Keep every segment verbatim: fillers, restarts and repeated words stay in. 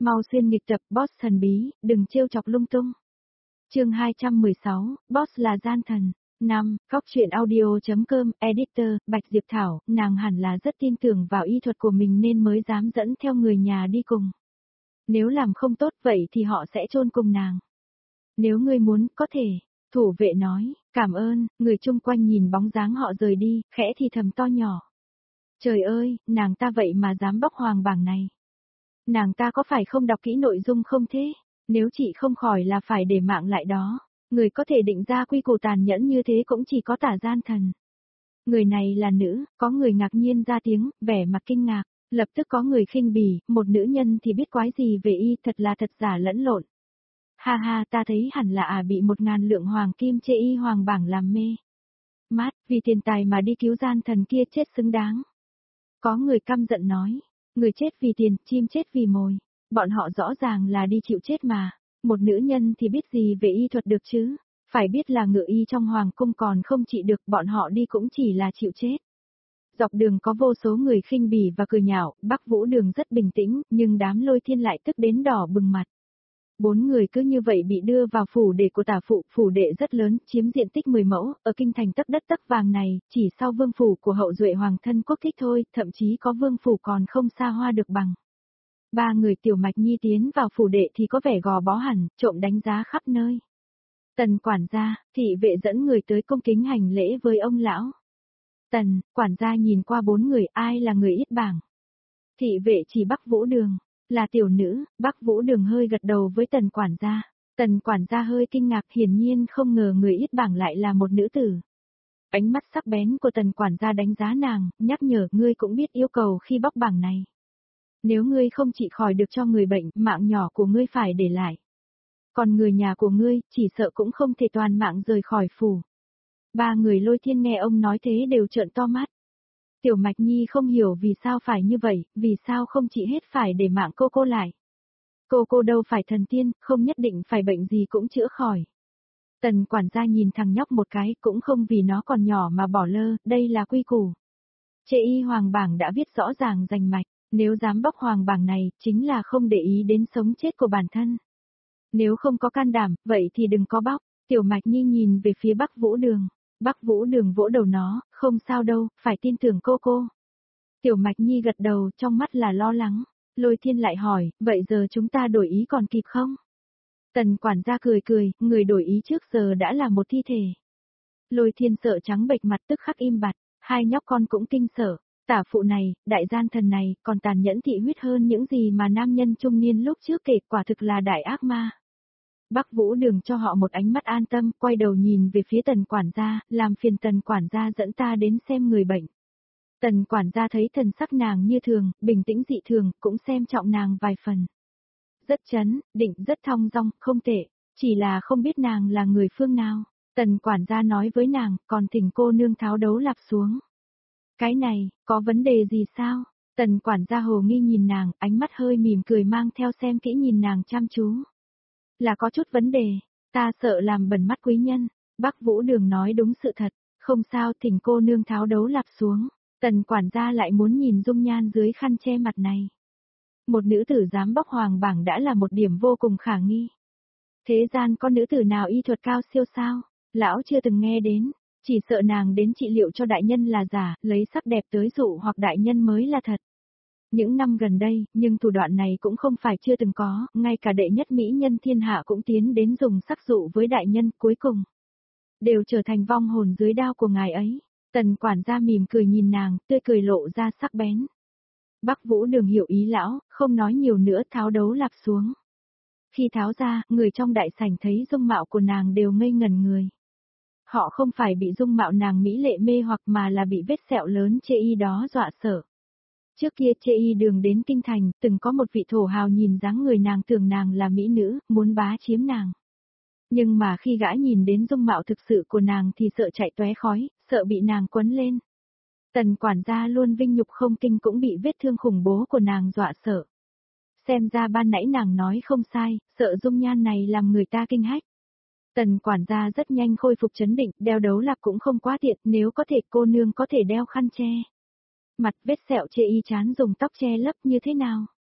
Mau xuyên nghịch tập boss thần bí, đừng trêu chọc lung tung. Chương hai trăm mười sáu, boss là gian thần. năm. Cóc truyện audio.com, editor, Bạch Diệp Thảo, nàng hẳn là rất tin tưởng vào y thuật của mình nên mới dám dẫn theo người nhà đi cùng. Nếu làm không tốt vậy thì họ sẽ chôn cùng nàng. Nếu ngươi muốn, có thể. Thủ vệ nói, cảm ơn, người chung quanh nhìn bóng dáng họ rời đi, khẽ thì thầm to nhỏ. Trời ơi, nàng ta vậy mà dám bóc hoàng bảng này. Nàng ta có phải không đọc kỹ nội dung không thế? Nếu chị không khỏi là phải để mạng lại đó. Người có thể định ra quy củ tàn nhẫn như thế cũng chỉ có Tả gian thần. Người này là nữ, có người ngạc nhiên ra tiếng, vẻ mặt kinh ngạc. Lập tức có người khinh bỉ, một nữ nhân thì biết quái gì về y, thật là thật giả lẫn lộn. Ha ha, ta thấy hẳn là à bị một ngàn lượng hoàng kim chê y hoàng bảng làm mê. Mát, vì tiền tài mà đi cứu gian thần kia chết xứng đáng. Có người căm giận nói, người chết vì tiền, chim chết vì mồi. Bọn họ rõ ràng là đi chịu chết mà. Một nữ nhân thì biết gì về y thuật được chứ? Phải biết là ngự y trong hoàng cung còn không trị được, bọn họ đi cũng chỉ là chịu chết. Dọc đường có vô số người khinh bỉ và cười nhạo, Bắc Vũ Đường rất bình tĩnh, nhưng đám Lôi Thiên lại tức đến đỏ bừng mặt. Bốn người cứ như vậy bị đưa vào phủ đệ của tả phụ, phủ đệ rất lớn, chiếm diện tích mười mẫu, ở kinh thành tấc đất tấc vàng này, chỉ sau vương phủ của hậu duệ hoàng thân quốc thích thôi, thậm chí có vương phủ còn không xa hoa được bằng. Ba người Tiểu Mạch Nhi tiến vào phủ đệ thì có vẻ gò bó hẳn, trộm đánh giá khắp nơi. Tần quản gia, thị vệ dẫn người tới cung kính hành lễ với ông lão. Tần, quản gia nhìn qua bốn người, ai là người ít bảng. Thị vệ chỉ Bắc Vũ Đường, là tiểu nữ. Bắc Vũ Đường hơi gật đầu với tần quản gia. Tần quản gia hơi kinh ngạc, hiển nhiên không ngờ người ít bảng lại là một nữ tử. Ánh mắt sắc bén của tần quản gia đánh giá nàng, nhắc nhở ngươi cũng biết yêu cầu khi bóc bảng này. Nếu ngươi không trị khỏi được cho người bệnh, mạng nhỏ của ngươi phải để lại. Còn người nhà của ngươi, chỉ sợ cũng không thể toàn mạng rời khỏi phủ. Ba người Lôi Thiên nghe ông nói thế đều trợn to mắt. Tiểu Mạch Nhi không hiểu vì sao phải như vậy, vì sao không trị hết phải để mạng cô cô lại. Cô cô đâu phải thần tiên, không nhất định phải bệnh gì cũng chữa khỏi. Tần quản gia nhìn thằng nhóc một cái, cũng không vì nó còn nhỏ mà bỏ lơ, đây là quy củ. Chê y hoàng bảng đã viết rõ ràng rành mạch, nếu dám bóc hoàng bảng này, chính là không để ý đến sống chết của bản thân. Nếu không có can đảm, vậy thì đừng có bóc. Tiểu Mạch Nhi nhìn về phía Bắc Vũ Đường. Bắc Vũ Đường vỗ đầu nó, không sao đâu, phải tin tưởng cô cô. Tiểu Mạch Nhi gật đầu, trong mắt là lo lắng. Lôi Thiên lại hỏi, vậy giờ chúng ta đổi ý còn kịp không? Tần quản gia cười cười, người đổi ý trước giờ đã là một thi thể. Lôi Thiên sợ trắng bệch mặt tức khắc im bặt, hai nhóc con cũng kinh sợ. Tả phụ này, đại gian thần này, còn tàn nhẫn thị huyết hơn những gì mà nam nhân trung niên lúc trước kể, quả thực là đại ác ma. Bắc Vũ Đường cho họ một ánh mắt an tâm, quay đầu nhìn về phía tần quản gia, làm phiền tần quản gia dẫn ta đến xem người bệnh. Tần quản gia thấy thần sắc nàng như thường, bình tĩnh dị thường, cũng xem trọng nàng vài phần. Rất chấn, định, rất thong dong, không tệ, chỉ là không biết nàng là người phương nào. Tần quản gia nói với nàng, còn thỉnh cô nương tháo đấu lạp xuống. Cái này, có vấn đề gì sao? Tần quản gia hồ nghi nhìn nàng, ánh mắt hơi mỉm cười mang theo xem kỹ nhìn nàng chăm chú. Là có chút vấn đề, ta sợ làm bẩn mắt quý nhân. Bắc Vũ Đường nói đúng sự thật, không sao, thỉnh cô nương tháo đấu lạp xuống. Tần quản gia lại muốn nhìn dung nhan dưới khăn che mặt này. Một nữ tử dám bóc hoàng bảng đã là một điểm vô cùng khả nghi. Thế gian có nữ tử nào y thuật cao siêu sao? Lão chưa từng nghe đến, chỉ sợ nàng đến trị liệu cho đại nhân là giả, lấy sắc đẹp tới dụ hoặc đại nhân mới là thật. Những năm gần đây, nhưng thủ đoạn này cũng không phải chưa từng có, ngay cả đệ nhất mỹ nhân thiên hạ cũng tiến đến dùng sắc dụ với đại nhân, cuối cùng đều trở thành vong hồn dưới đao của ngài ấy. Tần quản gia mỉm cười nhìn nàng, tươi cười lộ ra sắc bén. Bắc Vũ Đường hiểu ý lão, không nói nhiều nữa, tháo đấu lạp xuống. Khi tháo ra, người trong đại sảnh thấy dung mạo của nàng đều ngây ngẩn người. Họ không phải bị dung mạo nàng mỹ lệ mê hoặc mà là bị vết sẹo lớn chê y đó dọa sợ. Trước kia chê y đường đến kinh thành, từng có một vị thổ hào nhìn dáng người nàng tưởng nàng là mỹ nữ, muốn bá chiếm nàng. Nhưng mà khi gã nhìn đến dung mạo thực sự của nàng thì sợ chạy tóe khói, sợ bị nàng quấn lên. Tần quản gia luôn vinh nhục không kinh cũng bị vết thương khủng bố của nàng dọa sợ. Xem ra ban nãy nàng nói không sai, sợ dung nhan này làm người ta kinh hách. Tần quản gia rất nhanh khôi phục trấn định, đeo đấu lạp cũng không quá tiện, nếu có thể cô nương có thể đeo khăn che. Mặt vết sẹo chê y chán dùng tóc che lấp như thế nào?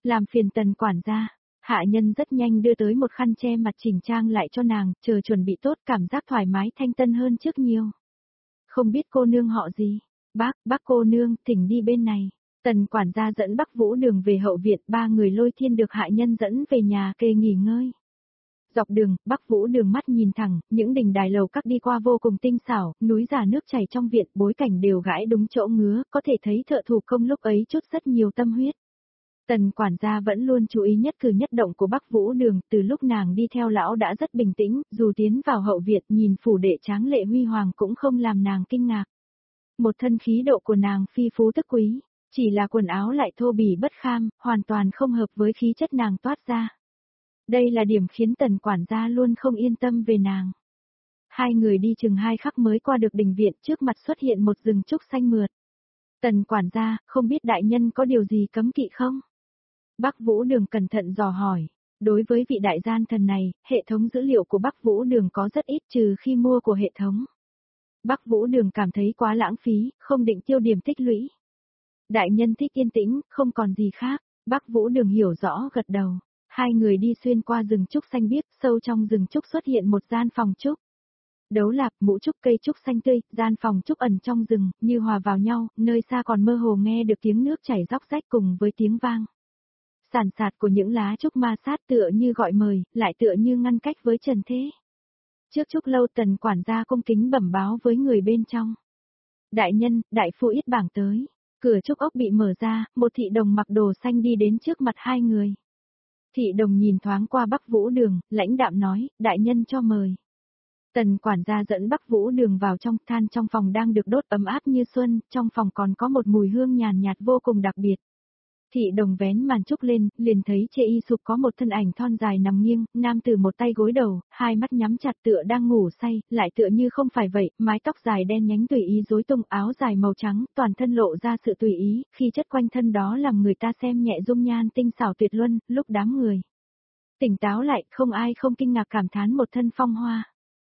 Làm phiền Tần quản gia. Hạ nhân rất nhanh đưa tới một khăn che mặt chỉnh trang lại cho nàng, chờ chuẩn bị tốt, cảm giác thoải mái thanh tân hơn trước nhiều. Không biết cô nương họ gì? Bác, bác cô nương, thỉnh đi bên này. Tần quản gia dẫn Bắc Vũ Đường về hậu viện, ba người Lôi Thiên được hạ nhân dẫn về nhà kê nghỉ ngơi. Dọc đường, Bắc Vũ Đường mắt nhìn thẳng, những đỉnh đài lầu các đi qua vô cùng tinh xảo, núi giả nước chảy trong viện, bối cảnh đều gãi đúng chỗ ngứa, có thể thấy thợ thủ công lúc ấy chút rất nhiều tâm huyết. Tần quản gia vẫn luôn chú ý nhất cử nhất động của Bắc Vũ Đường, từ lúc nàng đi theo lão đã rất bình tĩnh, dù tiến vào hậu viện nhìn phủ đệ tráng lệ huy hoàng cũng không làm nàng kinh ngạc. Một thân khí độ của nàng phi phú tức quý, chỉ là quần áo lại thô bỉ bất kham, hoàn toàn không hợp với khí chất nàng toát ra. Đây là điểm khiến tần quản gia luôn không yên tâm về nàng. Hai người đi chừng hai khắc mới qua được đình viện, trước mặt xuất hiện một rừng trúc xanh mượt. Tần quản gia, không biết đại nhân có điều gì cấm kỵ không? Bắc Vũ Đường cẩn thận dò hỏi. Đối với vị đại gian thần này, hệ thống dữ liệu của Bắc Vũ Đường có rất ít trừ khi mua của hệ thống. Bắc Vũ Đường cảm thấy quá lãng phí, không định tiêu điểm tích lũy. Đại nhân thích yên tĩnh, không còn gì khác. Bắc Vũ Đường hiểu rõ gật đầu. Hai người đi xuyên qua rừng trúc xanh biếc, sâu trong rừng trúc xuất hiện một gian phòng trúc. Đấu lạc, mũ trúc, cây trúc xanh tươi, gian phòng trúc ẩn trong rừng, như hòa vào nhau, nơi xa còn mơ hồ nghe được tiếng nước chảy róc rách cùng với tiếng vang. Sàn sạt của những lá trúc ma sát tựa như gọi mời, lại tựa như ngăn cách với trần thế. Trước trúc lâu tần quản gia cung kính bẩm báo với người bên trong. Đại nhân, đại phu yết bảng tới. Cửa trúc ốc bị mở ra, một thị đồng mặc đồ xanh đi đến trước mặt hai người. Thị đồng nhìn thoáng qua Bắc Vũ Đường, lãnh đạm nói, đại nhân cho mời. Tần quản gia dẫn Bắc Vũ Đường vào trong, than trong phòng đang được đốt ấm áp như xuân, trong phòng còn có một mùi hương nhàn nhạt vô cùng đặc biệt. Thị đồng vén màn trúc lên, liền thấy trên y sụp có một thân ảnh thon dài nằm nghiêng, nam tử một tay gối đầu, hai mắt nhắm chặt tựa đang ngủ say, lại tựa như không phải vậy, mái tóc dài đen nhánh tùy ý rối tung, áo dài màu trắng, toàn thân lộ ra sự tùy ý, khi chất quanh thân đó làm người ta xem nhẹ dung nhan tinh xảo tuyệt luân, lúc đám người tỉnh táo lại, không ai không kinh ngạc cảm thán một thân phong hoa.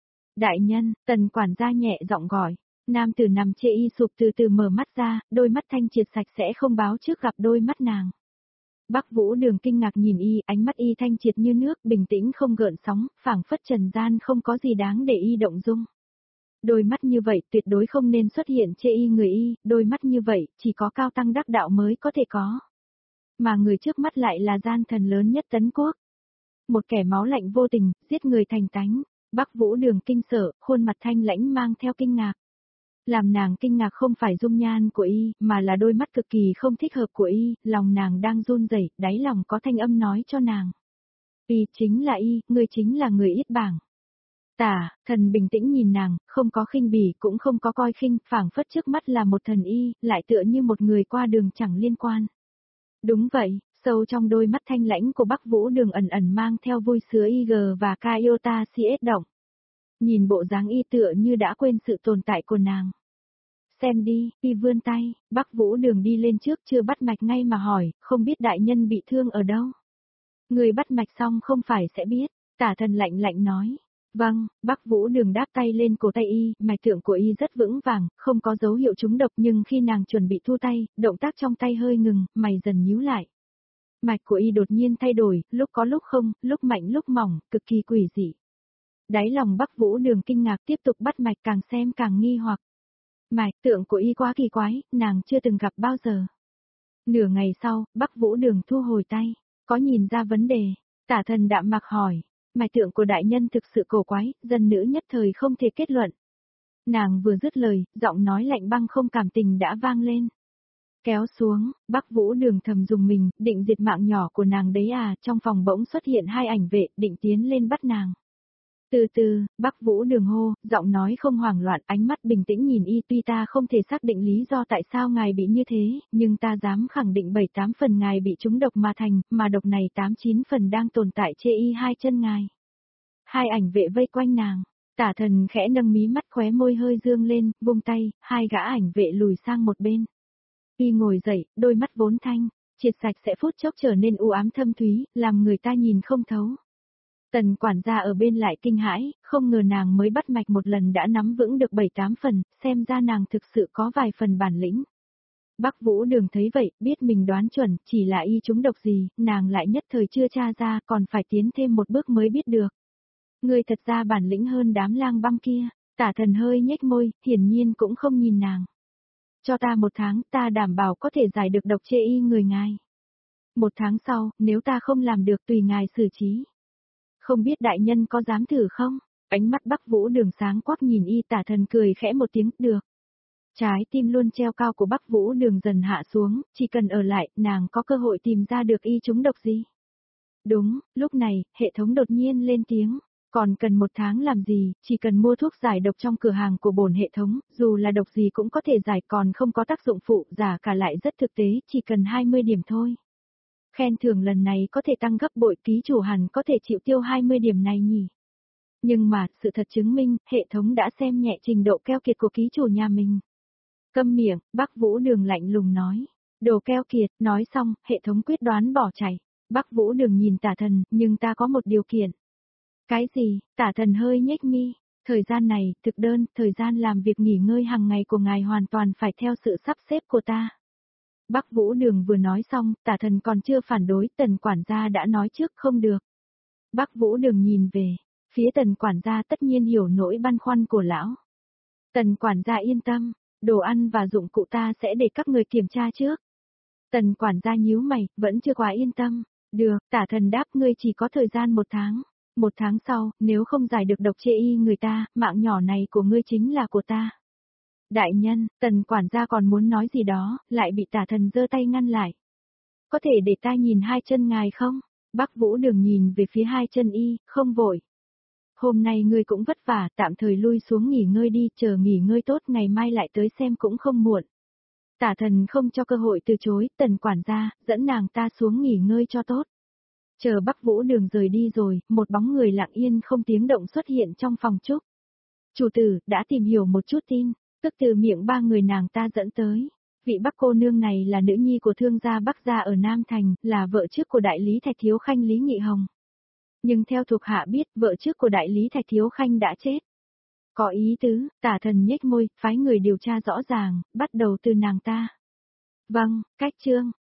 Đại nhân, tần quản gia nhẹ giọng gọi. Nam tử nằm chê y sụp từ từ mở mắt ra, đôi mắt thanh triệt sạch sẽ không báo trước gặp đôi mắt nàng. Bắc Vũ Đường kinh ngạc nhìn y, ánh mắt y thanh triệt như nước, bình tĩnh không gợn sóng, phảng phất trần gian không có gì đáng để y động dung. Đôi mắt như vậy tuyệt đối không nên xuất hiện chê y người y, đôi mắt như vậy chỉ có cao tăng đắc đạo mới có thể có. Mà người trước mắt lại là gian thần lớn nhất Tấn Quốc. Một kẻ máu lạnh vô tình, giết người thành tánh. Bắc Vũ Đường kinh sợ, khuôn mặt thanh lãnh mang theo kinh ngạc. Làm nàng kinh ngạc không phải dung nhan của y, mà là đôi mắt cực kỳ không thích hợp của y, lòng nàng đang run rẩy, đáy lòng có thanh âm nói cho nàng. Y chính là y, người chính là người yết bảng. Tả, thần bình tĩnh nhìn nàng, không có khinh bỉ cũng không có coi khinh, phảng phất trước mắt là một thần y, lại tựa như một người qua đường chẳng liên quan. Đúng vậy, sâu trong đôi mắt thanh lãnh của Bắc Vũ Đường ẩn ẩn mang theo vui sướng i giê và ca iota xê ét động. Nhìn bộ dáng y tựa như đã quên sự tồn tại của nàng. Xem đi, y vươn tay, Bắc Vũ Đường đi lên trước chưa bắt mạch ngay mà hỏi, không biết đại nhân bị thương ở đâu. Người bắt mạch xong không phải sẽ biết, tả thần lạnh lạnh nói. Vâng, Bắc Vũ Đường đáp tay lên cổ tay y, mạch tượng của y rất vững vàng, không có dấu hiệu trúng độc nhưng khi nàng chuẩn bị thu tay, động tác trong tay hơi ngừng, mày dần nhíu lại. Mạch của y đột nhiên thay đổi, lúc có lúc không, lúc mạnh lúc mỏng, cực kỳ quỷ dị. Đáy lòng Bắc Vũ Đường kinh ngạc tiếp tục bắt mạch càng xem càng nghi hoặc. Mạch tượng của y quá kỳ quái, nàng chưa từng gặp bao giờ. Nửa ngày sau, Bắc Vũ Đường thu hồi tay, có nhìn ra vấn đề, tả thần đạm mặc hỏi, mạch tượng của đại nhân thực sự cổ quái, dân nữ nhất thời không thể kết luận. Nàng vừa dứt lời, giọng nói lạnh băng không cảm tình đã vang lên. Kéo xuống, Bắc Vũ Đường thầm dùng mình, định diệt mạng nhỏ của nàng đấy à, trong phòng bỗng xuất hiện hai ảnh vệ, định tiến lên bắt nàng. Từ từ, Bắc Vũ Đường hô, giọng nói không hoảng loạn, ánh mắt bình tĩnh nhìn y, tuy ta không thể xác định lý do tại sao ngài bị như thế, nhưng ta dám khẳng định bảy tám phần ngài bị trúng độc mà thành, mà độc này tám chín phần đang tồn tại trên y hai chân ngài. Hai ảnh vệ vây quanh nàng, tả thần khẽ nâng mí mắt khóe môi hơi dương lên, vung tay, hai gã ảnh vệ lùi sang một bên. Y ngồi dậy, đôi mắt vốn thanh, triệt sạch sẽ phút chốc trở nên u ám thâm thúy, làm người ta nhìn không thấu. Tần quản gia ở bên lại kinh hãi, không ngờ nàng mới bắt mạch một lần đã nắm vững được bảy tám phần, xem ra nàng thực sự có vài phần bản lĩnh. Bắc Vũ Đường thấy vậy, biết mình đoán chuẩn, chỉ là y trúng độc gì, nàng lại nhất thời chưa tra ra, còn phải tiến thêm một bước mới biết được. Ngươi thật ra bản lĩnh hơn đám lang băm kia, Tả Thần hơi nhếch môi, hiển nhiên cũng không nhìn nàng. Cho ta một tháng, ta đảm bảo có thể giải được độc chê y người ngài. Một tháng sau, nếu ta không làm được tùy ngài xử trí. Không biết đại nhân có dám thử không? Ánh mắt Bắc Vũ Đường sáng quắc nhìn y. Tả Thần cười khẽ một tiếng, được. Trái tim luôn treo cao của Bắc Vũ Đường dần hạ xuống, chỉ cần ở lại, nàng có cơ hội tìm ra được y trúng độc gì. Đúng, lúc này, hệ thống đột nhiên lên tiếng. Còn cần một tháng làm gì, chỉ cần mua thuốc giải độc trong cửa hàng của bổn hệ thống, dù là độc gì cũng có thể giải, còn không có tác dụng phụ, giả cả lại rất thực tế, chỉ cần hai mươi điểm thôi. Khen thưởng lần này có thể tăng gấp bội, ký chủ hẳn có thể chịu tiêu hai mươi điểm này nhỉ. Nhưng mà, sự thật chứng minh, hệ thống đã xem nhẹ trình độ keo kiệt của ký chủ nhà mình. Câm miệng, Bắc Vũ Đường lạnh lùng nói. Đồ keo kiệt, nói xong, hệ thống quyết đoán bỏ chạy. Bắc Vũ Đường nhìn Tả Thần, nhưng ta có một điều kiện. Cái gì? Tả Thần hơi nhếch mi. Thời gian này, thực đơn, thời gian làm việc nghỉ ngơi hàng ngày của ngài hoàn toàn phải theo sự sắp xếp của ta. Bắc Vũ Đường vừa nói xong, Tả Thần còn chưa phản đối, Tần quản gia đã nói trước không được. Bắc Vũ Đường nhìn về, phía Tần quản gia tất nhiên hiểu nỗi băn khoăn của lão. Tần quản gia yên tâm, đồ ăn và dụng cụ ta sẽ để các người kiểm tra trước. Tần quản gia nhíu mày, vẫn chưa quá yên tâm. Được, Tả Thần đáp, ngươi chỉ có thời gian một tháng. Một tháng sau, nếu không giải được độc chê y người ta, mạng nhỏ này của ngươi chính là của ta. Đại nhân, Tần quản gia còn muốn nói gì đó, lại bị Tả Thần giơ tay ngăn lại. Có thể để ta nhìn hai chân ngài không? Bắc Vũ Đường nhìn về phía hai chân y, không vội. Hôm nay ngươi cũng vất vả, tạm thời lui xuống nghỉ ngơi đi, chờ nghỉ ngơi tốt ngày mai lại tới xem cũng không muộn. Tả Thần không cho cơ hội từ chối, Tần quản gia, dẫn nàng ta xuống nghỉ ngơi cho tốt. Chờ Bắc Vũ Đường rời đi rồi, một bóng người lặng yên không tiếng động xuất hiện trong phòng trúc. Chủ tử, đã tìm hiểu một chút tin, tức từ miệng ba người nàng ta dẫn tới. Vị Bắc cô nương này là nữ nhi của thương gia Bắc gia ở Nam Thành, là vợ trước của đại lý Thạch Thiếu Khanh Lý Nghị Hồng. Nhưng theo thuộc hạ biết, vợ trước của đại lý Thạch Thiếu Khanh đã chết. Có ý tứ, Tả Thần nhếch môi, phái người điều tra rõ ràng, bắt đầu từ nàng ta. Vâng, cách chương.